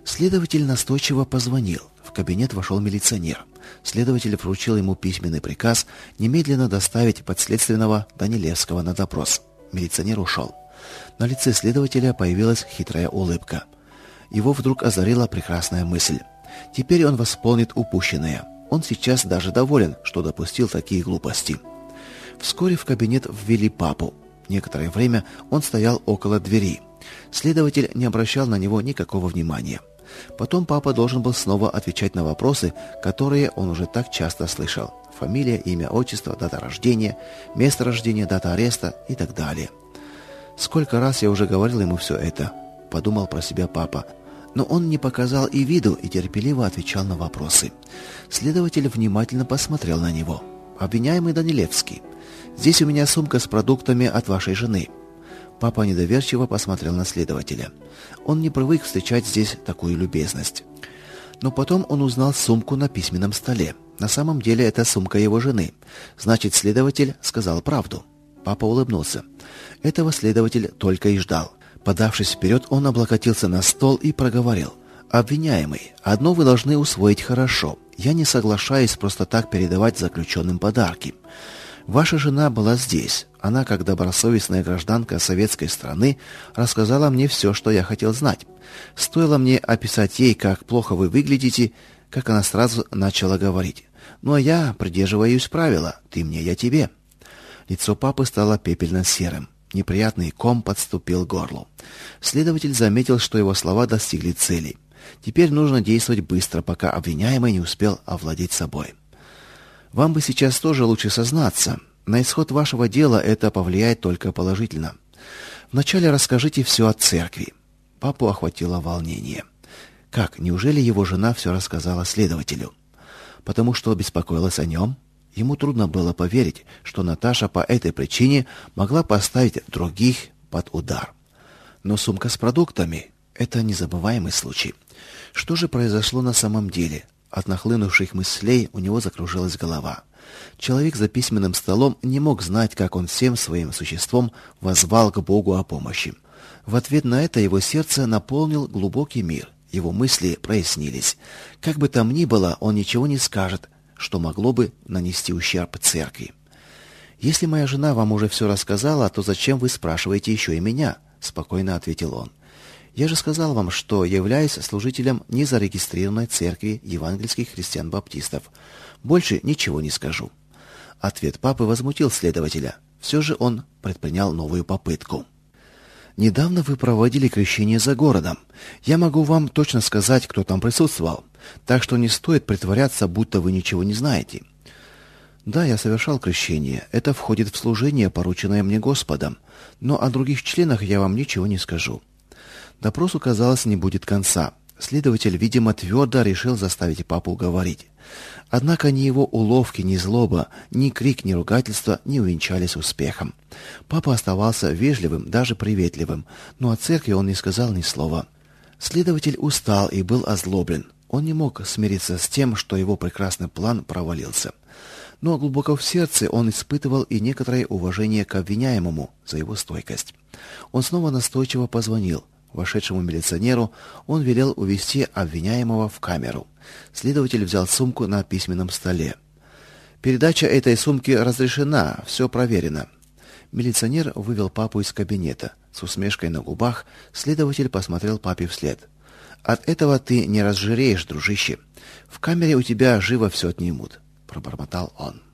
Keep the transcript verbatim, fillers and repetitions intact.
Следователь настойчиво позвонил. В кабинет вошел милиционер. Следователь вручил ему письменный приказ немедленно доставить подследственного Данилевского на допрос. Милиционер ушел. На лице следователя появилась хитрая улыбка. Его вдруг озарила прекрасная мысль. Теперь он восполнит упущенное. Он сейчас даже доволен, что допустил такие глупости. Вскоре в кабинет ввели папу. Некоторое время он стоял около двери. Следователь не обращал на него никакого внимания. Потом папа должен был снова отвечать на вопросы, которые он уже так часто слышал. Фамилия, имя, отчество, дата рождения, место рождения, дата ареста и так далее. «Сколько раз я уже говорил ему все это», — подумал про себя папа. Но он не показал и виду и терпеливо отвечал на вопросы. Следователь внимательно посмотрел на него. «Обвиняемый Данилевский, здесь у меня сумка с продуктами от вашей жены». Папа недоверчиво посмотрел на следователя. Он не привык встречать здесь такую любезность. Но потом он узнал сумку на письменном столе. На самом деле это сумка его жены. Значит, следователь сказал правду. Папа улыбнулся. Этого следователь только и ждал. Подавшись вперед, он облокотился на стол и проговорил. «Обвиняемый, одно вы должны усвоить хорошо. Я не соглашаюсь просто так передавать заключенным подарки. Ваша жена была здесь. Она, как добросовестная гражданка советской страны, рассказала мне все, что я хотел знать. Стоило мне описать ей, как плохо вы выглядите, как она сразу начала говорить. Ну а я придерживаюсь правила «ты мне, я тебе». Лицо папы стало пепельно-серым. Неприятный ком подступил к горлу. Следователь заметил, что его слова достигли цели. Теперь нужно действовать быстро, пока обвиняемый не успел овладеть собой. Вам бы сейчас тоже лучше сознаться. На исход вашего дела это повлияет только положительно. Вначале расскажите все о церкви. Папу охватило волнение. Как, неужели его жена все рассказала следователю? Потому что беспокоилась о нем? Ему трудно было поверить, что Наташа по этой причине могла поставить других под удар. Но сумка с продуктами – это незабываемый случай. Что же произошло на самом деле? От нахлынувших мыслей у него закружилась голова. Человек за письменным столом не мог знать, как он всем своим существом воззвал к Богу о помощи. В ответ на это его сердце наполнил глубокий мир. Его мысли прояснились. Как бы там ни было, он ничего не скажет, что могло бы нанести ущерб церкви. «Если моя жена вам уже все рассказала, то зачем вы спрашиваете еще и меня?» – спокойно ответил он. «Я же сказал вам, что являюсь служителем незарегистрированной церкви евангельских христиан-баптистов. Больше ничего не скажу». Ответ папы возмутил следователя. Все же он предпринял новую попытку. «Недавно вы проводили крещение за городом. Я могу вам точно сказать, кто там присутствовал. Так что не стоит притворяться, будто вы ничего не знаете». «Да, я совершал крещение. Это входит в служение, порученное мне Господом. Но о других членах я вам ничего не скажу». Допросу, казалось, не будет конца. Следователь, видимо, твердо решил заставить папу говорить. Однако ни его уловки, ни злоба, ни крик, ни ругательство не увенчались успехом. Папа оставался вежливым, даже приветливым, но о церкви он не сказал ни слова. Следователь устал и был озлоблен. Он не мог смириться с тем, что его прекрасный план провалился. Но глубоко в сердце он испытывал и некоторое уважение к обвиняемому за его стойкость. Он снова настойчиво позвонил. Вошедшему милиционеру он велел увести обвиняемого в камеру. Следователь взял сумку на письменном столе. «Передача этой сумки разрешена, все проверено». Милиционер вывел папу из кабинета. С усмешкой на губах следователь посмотрел папе вслед. «От этого ты не разжиреешь, дружище. В камере у тебя живо все отнимут», — пробормотал он.